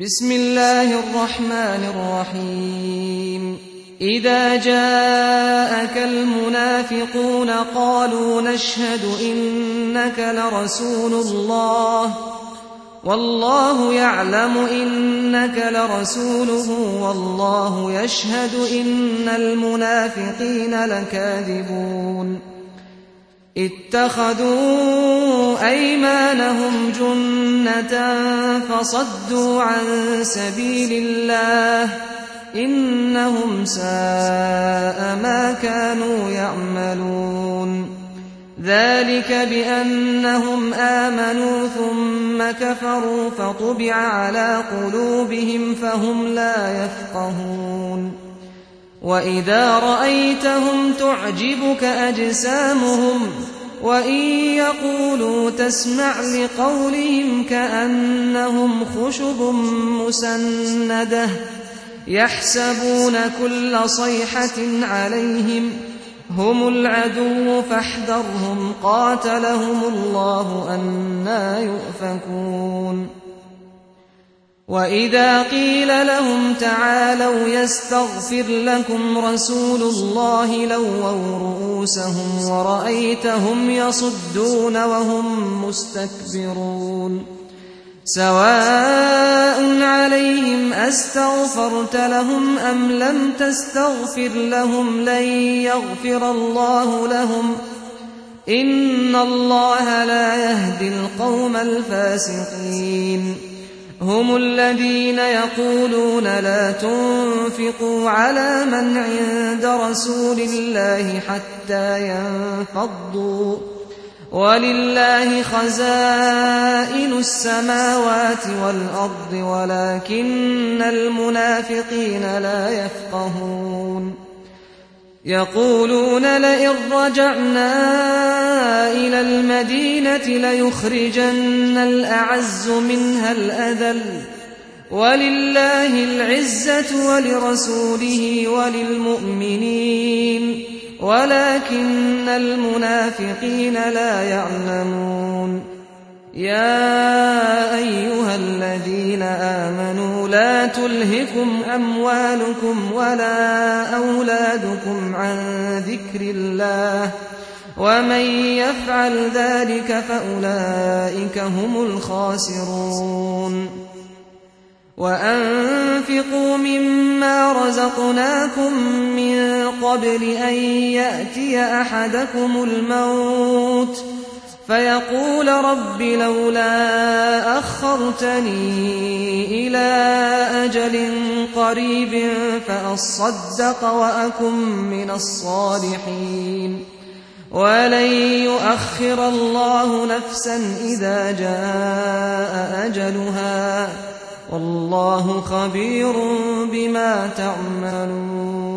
بسم الله الرحمن الرحيم إذا جاءك المنافقون قالوا نشهد إنك لرسول الله والله يعلم إنك لرسوله والله يشهد إن المنافقين لكاذبون اتخذوا أيمانهم جنة فصدوا عن سبيل الله إنهم ساء ما كانوا يعملون ذلك بأنهم آمنوا ثم كفروا فطبع على قلوبهم فهم لا يفقهون وإذا رأيتهم تعجبك أجسامهم وإن يقولوا تسمع لقولهم كأنهم خشب مسندة يحسبون كل صيحة عليهم هم العدو فاحذرهم قاتلهم الله أنى يؤفكون وإذا قيل لهم تعالوا يستغفر لكم رسول الله لووا رؤوسهم ورأيتهم يصدون وهم مستكبرون سواء عليهم أستغفرت لهم أم لم تستغفر لهم لن يغفر الله لهم إن الله لا يهدي القوم الفاسقين هم الذين يقولون لا تنفقوا على من عند رسول الله حتى ينفضوا ولله خزائن السماوات والأرض ولكن المنافقين لا يفقهون يقولون لئن رجعنا إلى المدينة ليخرجن الأعز منها الأذل ولله العزة ولرسوله وللمؤمنين ولكن المنافقين لا يعلمون يا أيها الذين آمنوا لا تلهكم أموالكم ولا أولادكم عن ذكر الله ومن يفعل ذلك فأولئك هم الخاسرون وأنفقوا مما رزقناكم من قبل أن يأتي أحدكم الموت فيقول رب لولا أخرتني إلى أجل قريب فأصدق وأكن من الصالحين ولن يؤخر الله نفسا إذا جاء أجلها والله خبير بما تعملون